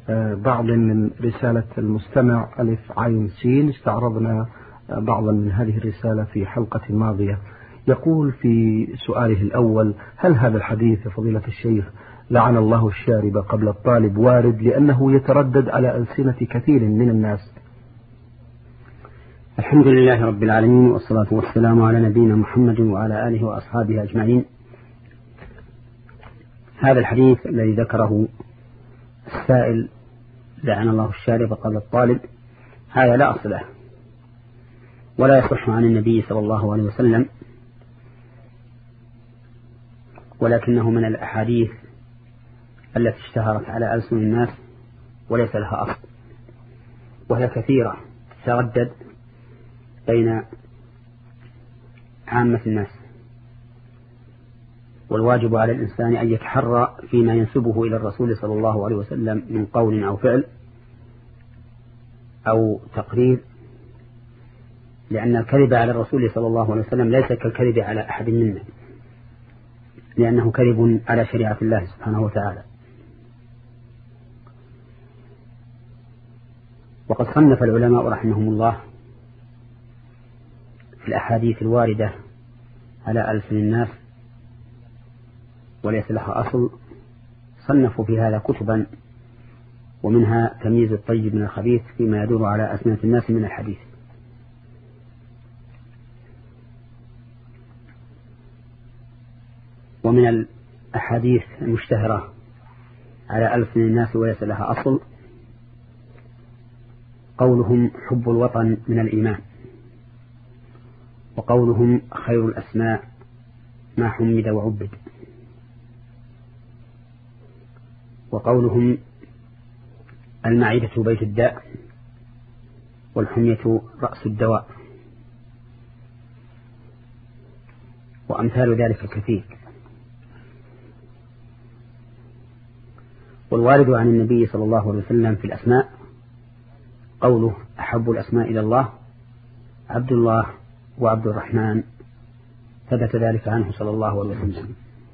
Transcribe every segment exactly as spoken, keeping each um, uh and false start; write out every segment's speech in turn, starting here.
بعض من رسالة المستمع ألف عين سين. استعرضنا بعضا من هذه الرسالة في حلقة ماضية. يقول في سؤاله الأول: هل هذا الحديث يا فضيلة الشيخ لعن الله الشارب قبل الطالب وارد لأنه يتردد على ألسنة كثير من الناس؟ الحمد لله رب العالمين، والصلاة والسلام على نبينا محمد وعلى آله وأصحابه أجمعين. هذا الحديث الذي ذكره السائل لعن الله الشارب قبل الطالب، هذا لا أصل له ولا يصح عن النبي صلى الله عليه وسلم، ولكنه من الأحاديث التي اشتهرت على ألسن الناس وليس لها أصل، وهي كثيرة تتردد بين عامة الناس. والواجب على الإنسان أن يتحرى فيما ينسبه إلى الرسول صلى الله عليه وسلم من قول أو فعل أو تقرير، لأن الكذب على الرسول صلى الله عليه وسلم ليس كالكذب على أحد منا، لأنه كذب على شريعة الله سبحانه وتعالى. وقد صنف العلماء رحمهم الله في الأحاديث الواردة على ألسن الناس وليس لها أصل، صنفوا في هذا كتبا، ومنها تمييز الطيب من الخبيث فيما يدور على ألسنة الناس من الحديث. ومن الأحاديث المشتهرة على ألسن الناس وليس لها أصل قولهم حب الوطن من الإيمان، وقولهم خير الأسماء ما حمد وعبد، وقولهم المعدة بيت الداء والحمية رأس الدواء، وأمثال ذلك الكثير. والوارد عن النبي صلى الله عليه وسلم في الأسماء قوله أحب الأسماء إلى الله عبد الله وعبد الرحمن، ثبت ذلك عنه صلى الله عليه وسلم.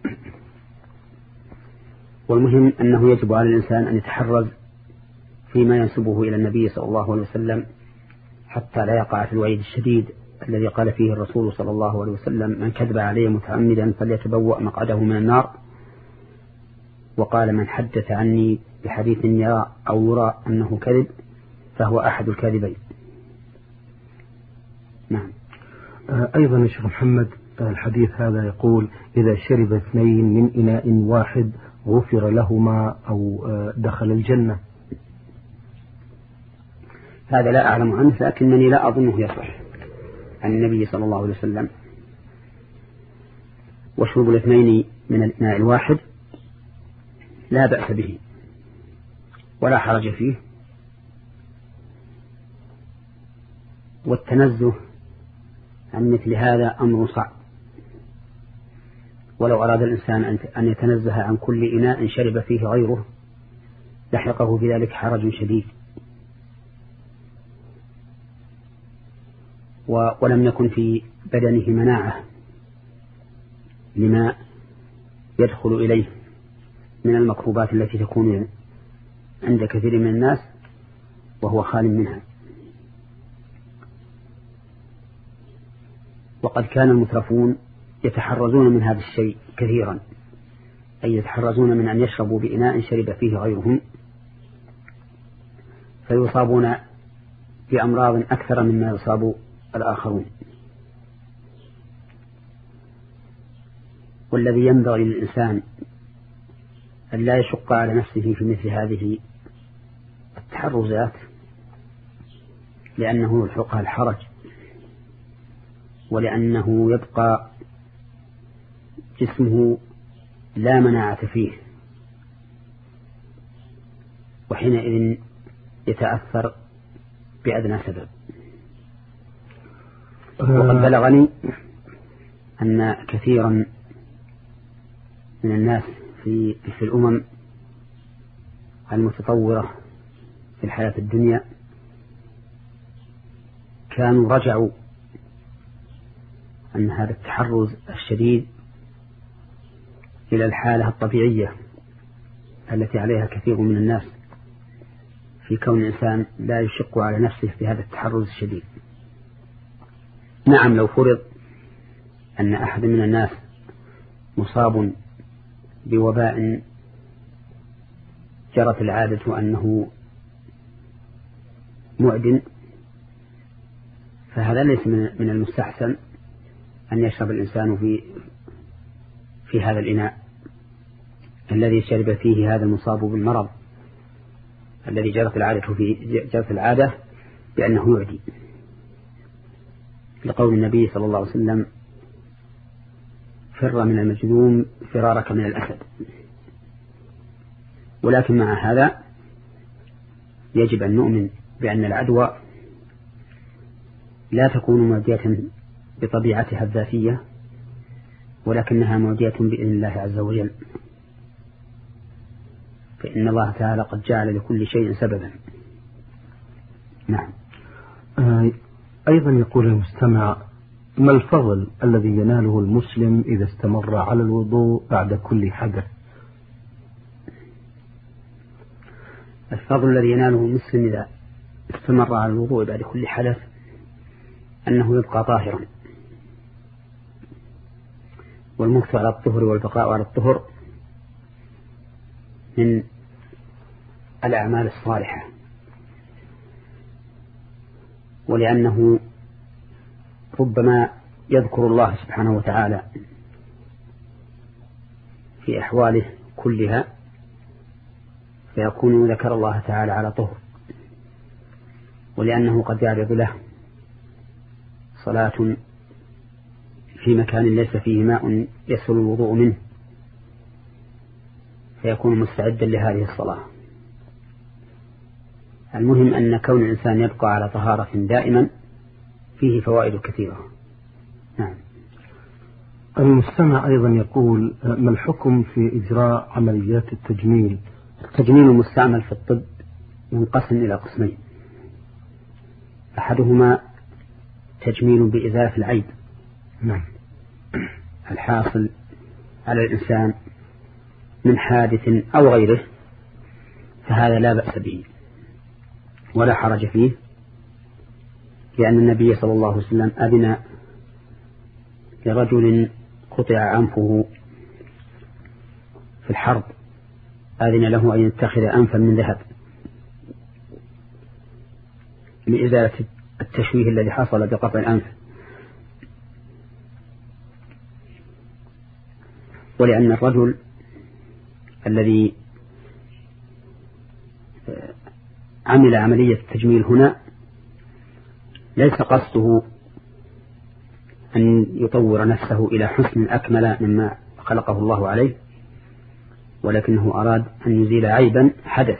والمهم أنه يجب على الإنسان أن يتحرز فيما ينسبه إلى النبي صلى الله عليه وسلم حتى لا يقع في الوعيد الشديد الذي قال فيه الرسول صلى الله عليه وسلم: من كذب علي متعمدا فليتبوأ مقعده من النار. وقال: من حدث عني بحديث يرى أو يرى أنه كذب فهو أحد الكاذبين. نعم. أيضا يا شيخ محمد، الحديث هذا يقول: إذا شرب اثنين من إناء واحد غفر لهما أو دخل الجنة. هذا لا أعلم عنه، لكنني لا أظنه يصح عن النبي صلى الله عليه وسلم. وشرب الاثنين من الإناء الواحد لا بأس به ولا حرج فيه، والتنزه عن مثل هذا أمر صعب، ولو أراد الإنسان أن يتنزه عن كل إناء شرب فيه غيره لحقه بذلك حرج شديد. ولم يكن في بدنه مناعة لما يدخل إليه من المكروبات التي تكون عند كثير من الناس وهو خال منها. وقد كان المترفون يتحرزون من هذا الشيء كثيرا، أي يتحرزون من أن يشربوا بإناء شرب فيه غيرهم، فيصابون بأمراض أكثر مما يصاب الآخرون. والذي ينبغي للإنسان أن لا يشق على نفسه في مثل هذه التحرزات، لأنه يلحقها الحرج، ولأنه يبقى جسمه لا مناعة فيه، وحينئذ يتأثر بأدنى سبب. وقد بلغني أن كثيرا من الناس في في الأمم المتطورة في الحياة الدنيا كانوا رجعوا أن هذا التحرز الشديد إلى الحالة الطبيعية التي عليها كثير من الناس، في كون الإنسان لا يشق على نفسه في هذا التحرز الشديد. نعم لو فرض أن أحد من الناس مصاب بوباء جرت العادة أنه معدن، فهذا ليس من المستحسن أن يشرب الإنسان في في هذا الإناء الذي شرب فيه هذا المصاب بالمرض الذي جرت العادة في جرت العادة بأنه يعدي، لقول النبي صلى الله عليه وسلم: فر من المجذوم فرارك من الأسد. ولكن مع هذا يجب أن نؤمن بأن العدوى لا تكون معدية بطبيعتها الذاتية، ولكنها معدية بإذن الله عز وجل، فإن الله تعالى قد جعل لكل شيء سببا. نعم. أيضا يقول المستمع: ما الفضل الذي يناله المسلم إذا استمر على الوضوء بعد كل حدث؟ الفضل الذي يناله المسلم إذا استمر على الوضوء بعد كل حدث أنه يبقى طاهرا، والمكث على الطهر والبقاء على الطهر من الأعمال الصالحة، ولأنه ربما يذكر الله سبحانه وتعالى في أحواله كلها فيكون ذكر الله تعالى على طهر، ولأنه قد يعرض له صلاة في مكان ليس فيه ماء يسهل الوضوء منه فيكون مستعدا لهذه الصلاة. المهم أن كون الإنسان يبقى على طهارة دائما فيه فوائد كثيرة. نعم. المستمع أيضا يقول: ما الحكم في إجراء عمليات التجميل؟ التجميل المستعمل في الطب ينقسم إلى قسمين: أحدهما تجميل بإزالة العيب نعم الحاصل على الإنسان من حادث أو غيره، فهذا لا بأس به ولا حرج فيه، لأن النبي صلى الله عليه وسلم أذن لرجل قطع أنفه في الحرب، أذن له أن يتخذ أنفا من ذهب لإزالة التشويه الذي حصل بقطع الأنف، ولأن الرجل الذي عمل عملية التجميل هنا ليس قصده أن يطور نفسه إلى حسن أكمل مما خلقه الله عليه، ولكنه أراد أن يزيل عيبا حدث.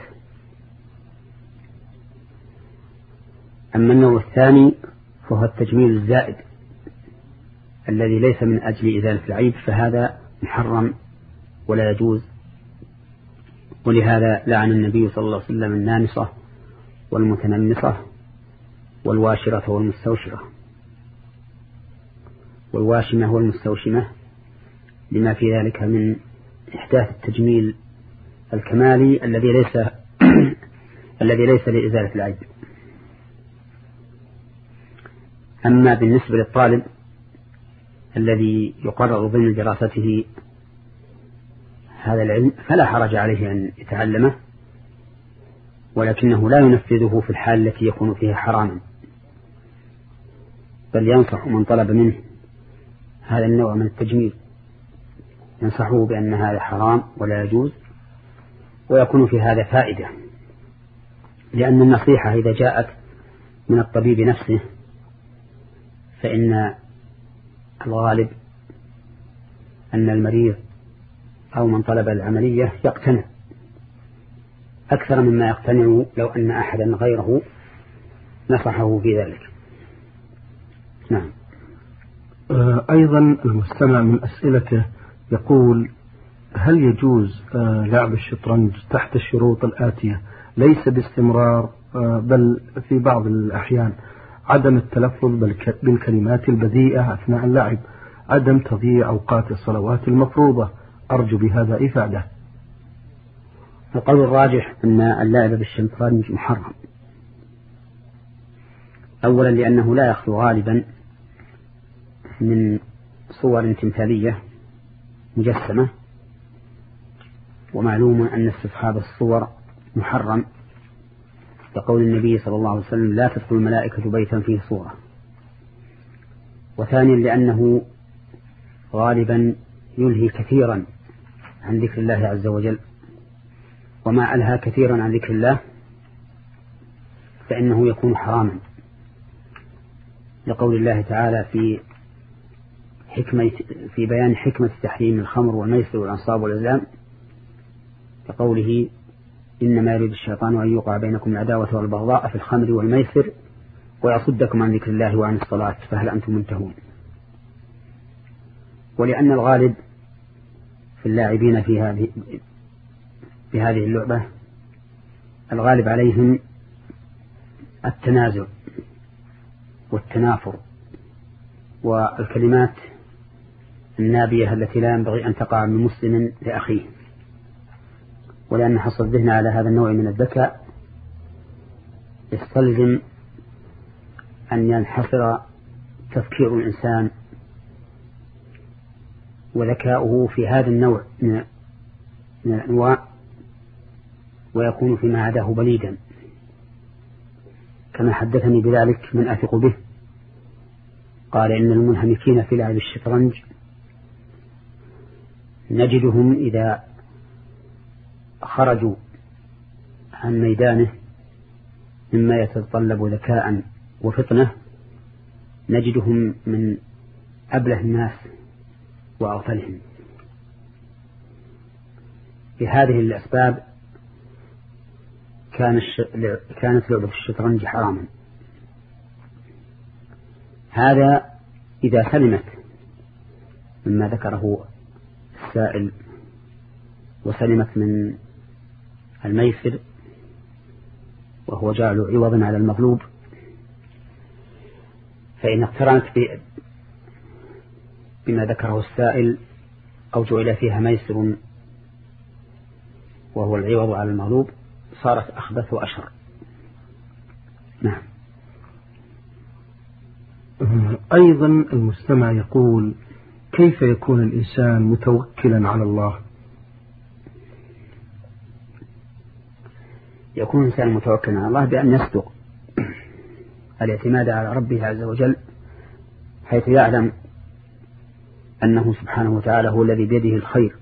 أما النوع الثاني فهو التجميل الزائد الذي ليس من أجل إزالة العيب، فهذا محرم ولا يجوز، ولهذا لعن النبي صلى الله عليه وسلم النامصة والمتنمصة والواشرة والمستوشرة والواشمة والمستوشمة لما في ذلك من إحداث التجميل الكمالي الذي ليس الذي ليس لإزالة العيب. أما بالنسبة للطالب الذي يقرر ضمن دراسته هذا العلم فلا حرج عليه أن يتعلمه، ولكنه لا ينفذه في الحال التي يكون فيها حراما، بل ينصح من طلب منه هذا النوع من التجميل، ينصحه بأن هذا حرام ولا يجوز، ويكون في هذا فائدة، لأن النصيحة إذا جاءت من الطبيب نفسه فإن الغالب أن المريض أو من طلب العملية يقتنع أكثر مما يقتنع لو أن أحدا غيره نصحه في ذلك. نعم. أيضا المستمع من أسئلته يقول: هل يجوز لعب الشطرنج تحت الشروط الآتية؟ ليس باستمرار بل في بعض الأحيان: عدم التلفظ بالكلمات البذيئة أثناء اللعب، عدم تضييع أوقات الصلوات المفروضة. أرجو بهذا إفادة. القول الراجح أن اللعب بالشطرنج محرم، أولا لأنه لا يخلو غالبا من صور تمثالية مجسمة، ومعلوم أن استصحاب الصور محرم لقول النبي صلى الله عليه وسلم لا تدخل الملائكة بيتا فيه صورة. وثانيا لأنه غالبا يلهي كثيرا عن ذكر الله عز وجل، وما ألهى كثيرا عن ذكر الله فإنه يكون حراما، لقول الله تعالى في حكمة في بيان حكمة تحريم الخمر والميسر والأنصاب والأزلام، كقوله إنما يريد الشيطان أن يوقع بينكم العداوة والبغضاء في الخمر والميسر ويصدكم عن ذكر الله وعن الصلاة فهل أنتم منتهون. ولأن الغالب في اللاعبين في هذه في هذه اللعبة الغالب عليهم التنازع والتنافر والكلمات النابية التي لا ينبغي أن تقع من مسلم لأخيه، ولأن حصل الذهن على هذا النوع من الذكاء يستلزم أن ينحصر تفكير الإنسان وذكاؤه في هذا النوع من الأنواع، ويكون فيما عداه بليدا، كما حدثني بذلك من أثق به قال إن المنهمكين في لعب الشطرنج نجدهم إذا خرجوا عن ميدانه مما يتطلب ذكاء وفطنة نجدهم من أبله الناس وأغفلهم. بهذه الأسباب كان الش... كانت لعبة الشطرنج حراما. هذا إذا سلمت مما ذكره السائل وسلمت من الميسر وهو جعل عوضا على المغلوب، فإن اقترنت بما ذكره السائل أو جعل فيها ميسر وهو العوض على المغلوب صارت أخبث وأشر. نعم. أيضا المستمع يقول كيف يكون الإنسان متوكلا على الله؟ يكون الإنسان متوكلا على الله بأن يصدق الاعتماد على ربه عز وجل، حيث يعلم أنه سبحانه وتعالى هو الذي بيده الخير،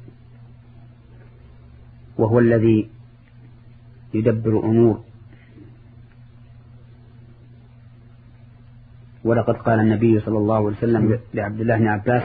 وهو الذي يدبر الأمور. ولقد قال النبي صلى الله عليه وسلم لعبد الله بن عباس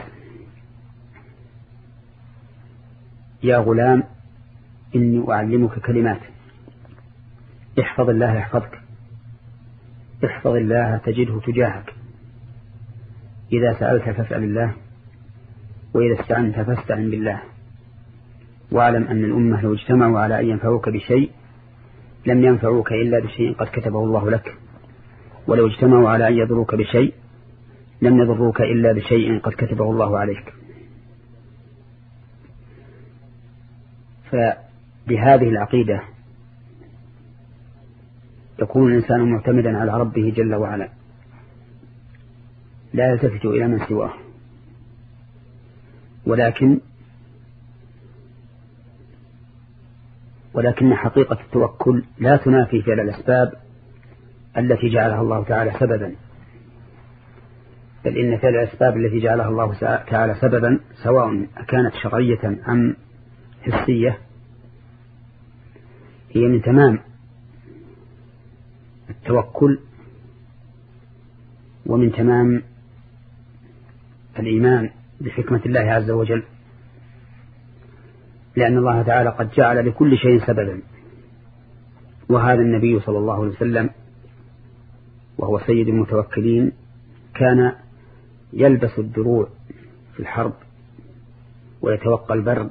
يا غلام إني أعلمك كلمات احفظ الله يحفظك، احفظ الله تجده تجاهك، إذا سألت فاسأل الله، وإذا استعنت فاستعن بالله، واعلم أن الأمة لو اجتمعوا على أن ينفعوك بشيء لم ينفعوك إلا بشيء قد كتبه الله لك، ولو اجتمعوا على أن يضروك بشيء لم يضروك إلا بشيء قد كتبه الله عليك. فبهذه العقيدة يكون الإنسان معتمدا على ربه جل وعلا، لا يلتفت إلى من سواه، ولكن ولكن حقيقة التوكل لا تنافي فعل الأسباب التي جعلها الله تعالى سببا، بل إن فعل الأسباب التي جعلها الله تعالى سببا سواء كانت شرعية أم حسية هي من تمام التوكل ومن تمام الإيمان بحكمة الله عز وجل، لأن الله تعالى قد جعل لكل شيء سببا. وهذا النبي صلى الله عليه وسلم وهو سيد المتوكلين كان يلبس الدروع في الحرب ويتوقى البرد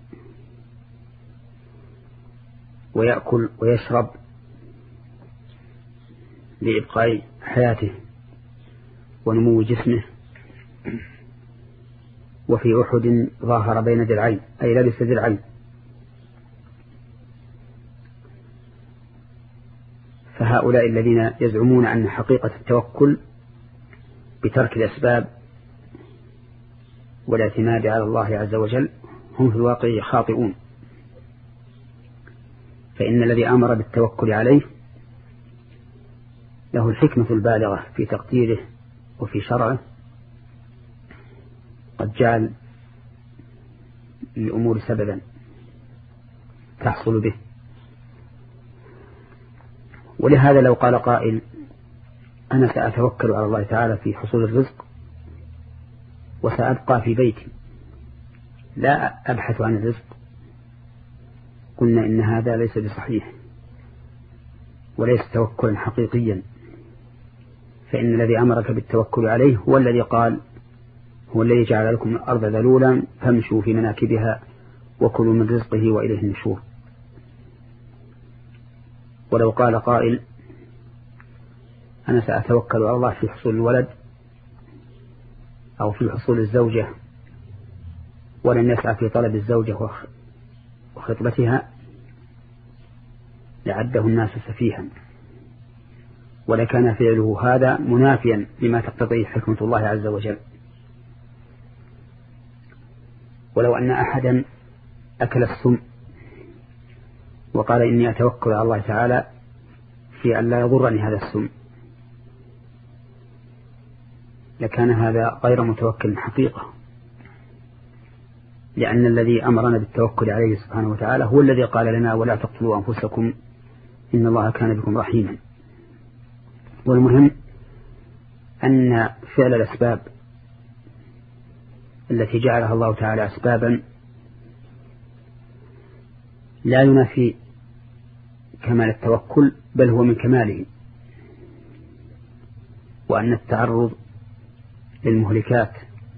ويأكل ويشرب لإبقاء حياته ونمو جسمه. وفي أحد ظاهر بين درعين أي لبس درعين، فهؤلاء الذين يزعمون أن حقيقة التوكل بترك الأسباب والاعتماد على الله عز وجل هم في الواقع خاطئون، فإن الذي أمر بالتوكل عليه له الحكمة البالغة في تقديره وفي شرعه، قد جعل للأمور سببا تحصل به. ولهذا لو قال قائل أنا سأتوكل على الله تعالى في حصول الرزق وسأبقى في بيتي لا أبحث عن الرزق، قلنا إن هذا ليس بصحيح وليس توكلا حقيقيا، فإن الذي أمرك بالتوكل عليه هو الذي قال هو الذي جعل لكم الأرض ذلولا فامشوا في مناكبها وكلوا من رزقه وإليه النشور. ولو قال قائل أنا سأتوكل على الله في حصول الولد أو في حصول الزوجة ولن يسعى في طلب الزوجة وخطبتها لعده الناس سفيها، ولكان فعله هذا منافيا لما تقتضيه حكمة الله عز وجل. ولو أن أحدا أكل السم وقال إني أتوكل على الله تعالى في أن لا يضرني هذا السم لكان هذا غير متوكل حقيقة، لأن الذي أمرنا بالتوكل عليه سبحانه وتعالى هو الذي قال لنا ولا تقتلوا أنفسكم إن الله كان بكم رحيما. والمهم أن فعل الأسباب التي جعلها الله تعالى أسبابا لا ينافي كمال التوكل، بل هو من كماله، وأن التعرض للمهلكات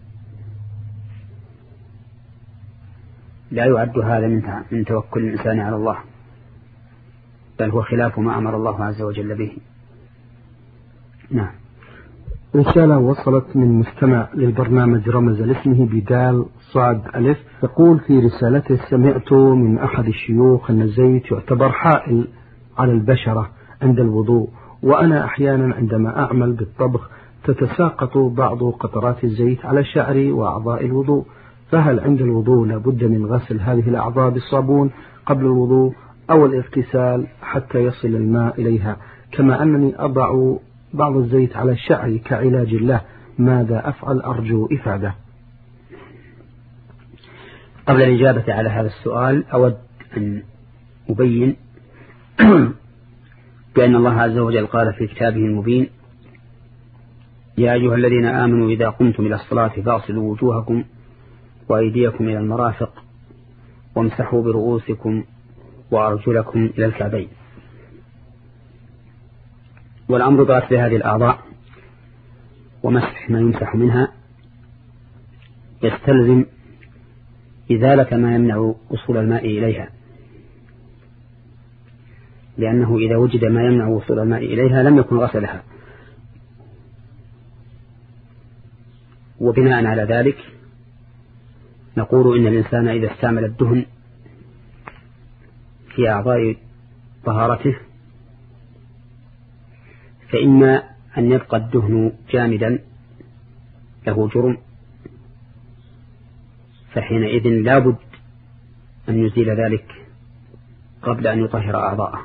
لا يعد هذا من توكل الإنسان على الله، بل هو خلاف ما أمر الله عز وجل به. نعم. رسالة وصلت من مستمع للبرنامج رمز لاسمه بدال صاد ألف، يقول في رسالته: سمعت من أحد الشيوخ أن الزيت يعتبر حائل على البشرة عند الوضوء، وأنا أحيانا عندما أعمل بالطبخ تتساقط بعض قطرات الزيت على شعري وأعضاء الوضوء، فهل عند الوضوء لابد من غسل هذه الأعضاء بالصابون قبل الوضوء أو الاغتسال حتى يصل الماء إليها؟ كما أنني أضع بعض الزيت على شعري كعلاج له، ماذا أفعل؟ أرجو إفادة. قبل الإجابة على هذا السؤال أود أن أبين بأن الله عز وجل قال في كتابه المبين: يا أيها الذين آمنوا إذا قمتم إلى الصلاة فاغسلوا وجوهكم وأيديكم إلى المرافق وامسحوا برؤوسكم وأرجلكم إلى الكعبين. والأمر بغسل هذه الأعضاء ومسح ما يمسح منها يستلزم إزالة ما يمنع وصول الماء إليها، لأنه إذا وجد ما يمنع وصول الماء إليها لم يكن غسلها. وبناء على ذلك نقول إن الإنسان إذا استعمل الدهن في أعضاء طهارته فإما أن يبقى الدهن جامدا له جرم، فحينئذ لا بد أن يزيل ذلك قبل أن يطهر أعضاءه.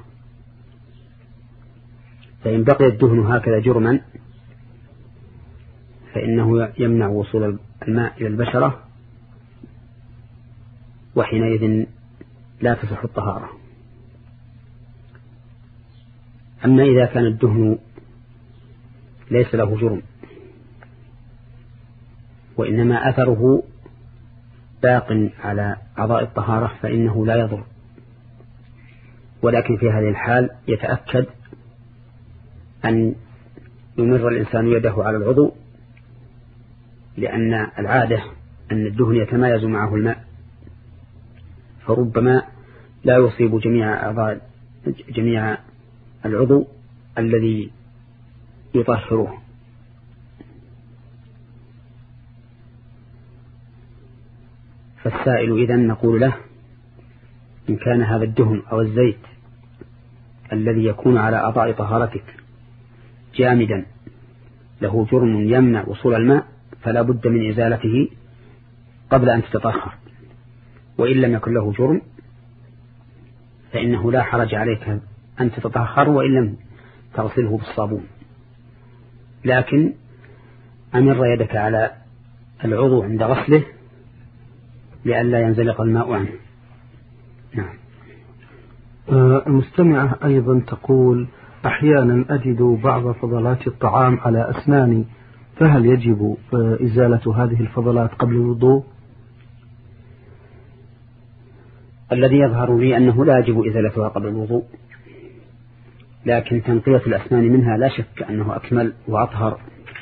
فإن بقي الدهن هكذا جرما فإنه يمنع وصول الماء إلى البشرة، وحينئذ لا تصح الطهارة. أما إذا كان الدهن ليس له جرم وإنما أثره باق على أعضاء الطهارة فإنه لا يضر، ولكن في هذه الحال يتأكد أن يمر الإنسان يده على العضو، لأن العادة أن الدهن يتمايز معه الماء، فربما لا يصيب جميع أعضاء جميع العضو الذي يطهره. فالسائل إذن نقول له: إن كان هذا الدهن أو الزيت الذي يكون على أعضاء طهارتك جامدا له جرم يمنع وصول الماء فلا بد من إزالته قبل أن تتطهر، وإن لم يكن له جرم فإنه لا حرج عليك أن تتطهر وإن لم تغسله بالصابون، لكن أمر يدك على العضو عند غسله لئلا ينزلق الماء عنه. نعم. المستمعة أيضا تقول: أحيانا أجد بعض فضلات الطعام على أسناني، فهل يجب إزالة هذه الفضلات قبل الوضوء؟ الذي يظهر لي أنه لا يجب إزالتها قبل الوضوء، لكن تنقية الأسنان منها لا شك أنه أكمل وأطهر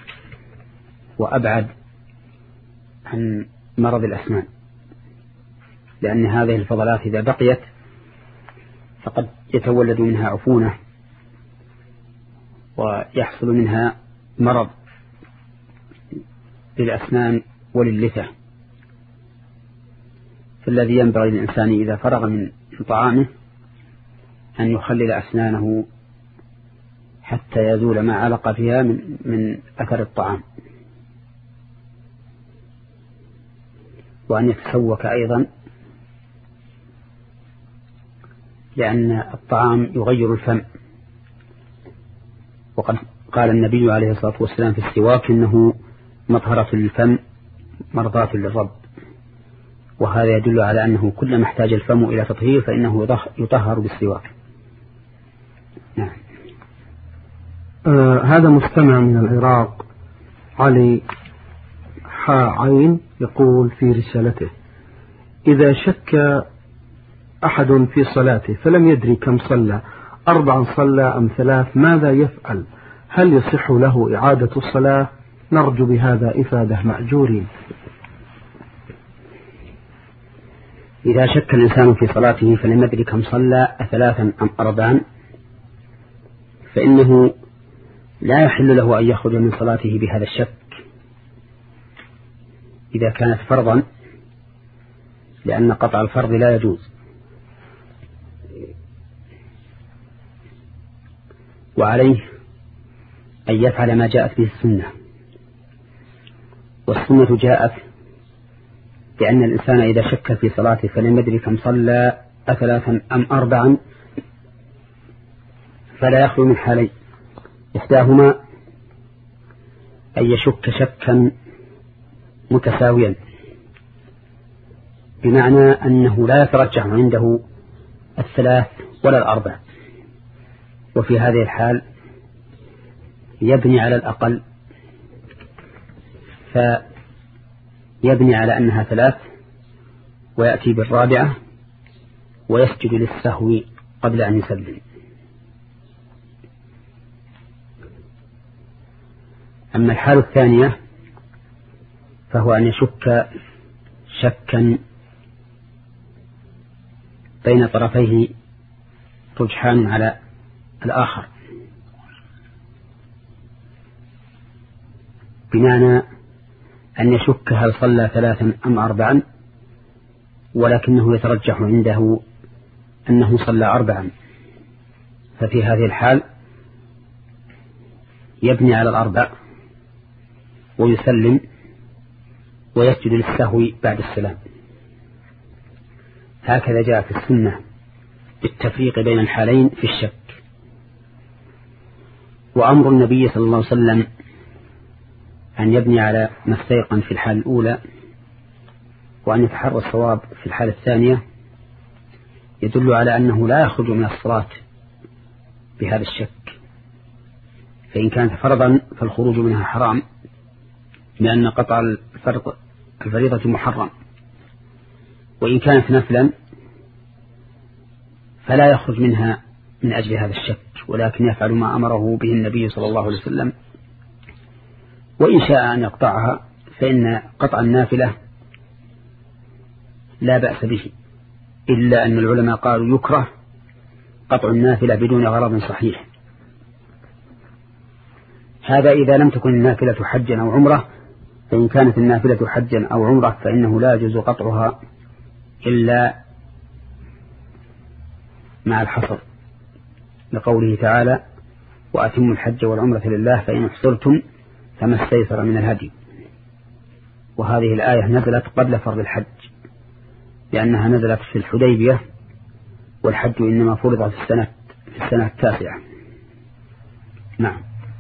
وأبعد عن مرض الأسنان، لأن هذه الفضلات إذا بقيت فقد يتولد منها عفونة ويحصل منها مرض للأسنان وللثة. فالذي ينبغي للإنسان إذا فرغ من طعامه أن يخلل أسنانه حتى يزول ما علق فيها من, من أثر الطعام، وأن يتسوك أيضا، لأن الطعام يغير الفم، وقد قال النبي عليه الصلاة والسلام في السواك: إنه مطهرة للفم مرضاة للرب. وهذا يدل على أنه كلما احتاج الفم إلى تطهير فإنه يطهر بالسواك. نعم. آه هذا مستمع من العراق علي حا عين يقول في رسالته: إذا شك أحد في صلاته فلم يدري كم صلى، أربعا صلى أم ثلاث، ماذا يفعل؟ هل يصح له إعادة الصلاة؟ نرجو بهذا إفادة مأجورين. إذا شك الإنسان في صلاته فلم يدري كم صلى أثلاثا أم أربعا فإنه لا يحل له أن يخرج من صلاته بهذا الشك إذا كانت فرضا، لأن قطع الفرض لا يجوز. وعليه أن يفعل ما جاءت به السنة، والسنة جاءت بأن الإنسان إذا شك في صلاته فلم يدري كم صلى أثلاثا أم أربعا فلا يخلو من حالين: إحداهما أن يشك شكا متساويا، بمعنى أنه لا يترجح عنده الثلاث ولا الأربع، وفي هذه الحال يبني على الأقل، فيبني على أنها ثلاث ويأتي بالرابعة ويسجد للسهو قبل أن يسلم. أما الحالة الثانية فهو أن يشك شكا بين طرفيه رجحان على الآخر، بمعنى أن يشك هل صلى ثلاثا أم أربعا، ولكنه يترجح عنده أنه صلى أربعا، ففي هذه الحال يبني على الأربع ويسلم ويسجد للسهو بعد السلام. هكذا جاء في السنة بالتفريق بين الحالين في الشك. وأمر النبي صلى الله عليه وسلم أن يبني على ما استيقن في الحال الأولى وأن يتحرى الصواب في الحالة الثانية يدل على أنه لا يخرج من الصلاة بهذا الشك، فإن كانت فرضا فالخروج منها حرام، لأن قطع الفرض الفريضة محرم، وإن كانت نفلا فلا يخرج منها من أجل هذا الشك، ولكن يفعل ما أمره به النبي صلى الله عليه وسلم. وإن شاء أن يقطعها فإن قطع النافلة لا بأس به، إلا أن العلماء قالوا يكره قطع النافلة بدون غرض صحيح. هذا إذا لم تكن النافلة حجا أو عمرة، فإن كانت النافلة حجا أو عمرة فإنه لا يجوز قطعها إلا مع الحصر، لقوله تعالى وأتموا الحج والعمرة لله فإن احصرتم فما استيسر من الهدي. وهذه الآية نزلت قبل فرض الحج لأنها نزلت في الحديبية، والحج إنما فرض في السنة في السنة التاسعة. نعم.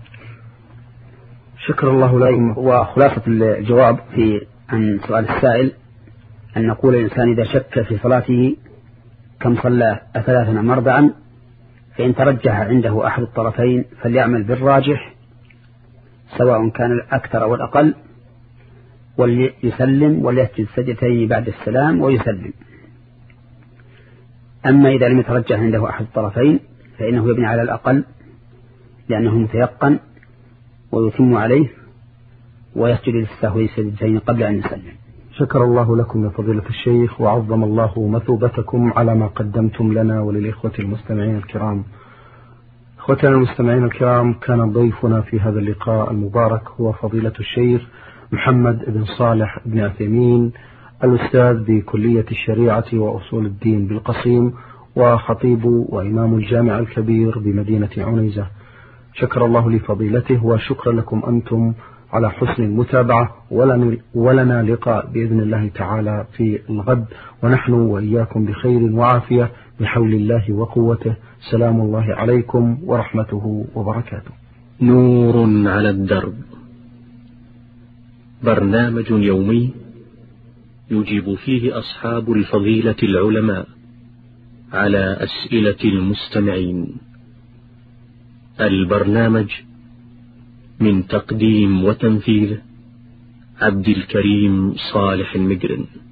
شكر الله لكم. وخلاصة الجواب في عن سؤال السائل أن نقول الإنسان إذا شك في صلاته كم صلى ثلاثا أم أربعا، فإن ترجح عنده أحد الطرفين فليعمل بالراجح سواء كان الأكثر أو الأقل، وليسلم وليسجد سجدتين بعد السلام ويسلم. أما إذا لم يترجح عنده أحد الطرفين فإنه يبني على الأقل لأنه متيقن ويتم عليه ويسجد للسهو سجدتين قبل أن يسلم. شكر الله لكم يا فضيلة الشيخ، وعظم الله مثوبتكم على ما قدمتم لنا وللإخوة المستمعين الكرام. إخوتنا المستمعين الكرام، كان ضيفنا في هذا اللقاء المبارك هو فضيلة الشيخ محمد بن صالح بن عثيمين، الأستاذ بكلية الشريعة وأصول الدين بالقصيم، وخطيب وإمام الجامع الكبير بمدينة عنيزة. شكر الله لفضيلته، وشكرا لكم أنتم على حسن المتابعة، ولنا لقاء بإذن الله تعالى في الغد، ونحن وإياكم بخير وعافية بحول الله وقوته. سلام الله عليكم ورحمته وبركاته. نور على الدرب، برنامج يومي يجيب فيه أصحاب الفضيلة العلماء على أسئلة المستمعين. البرنامج من تقديم وتنفيذ عبد الكريم صالح المقرن.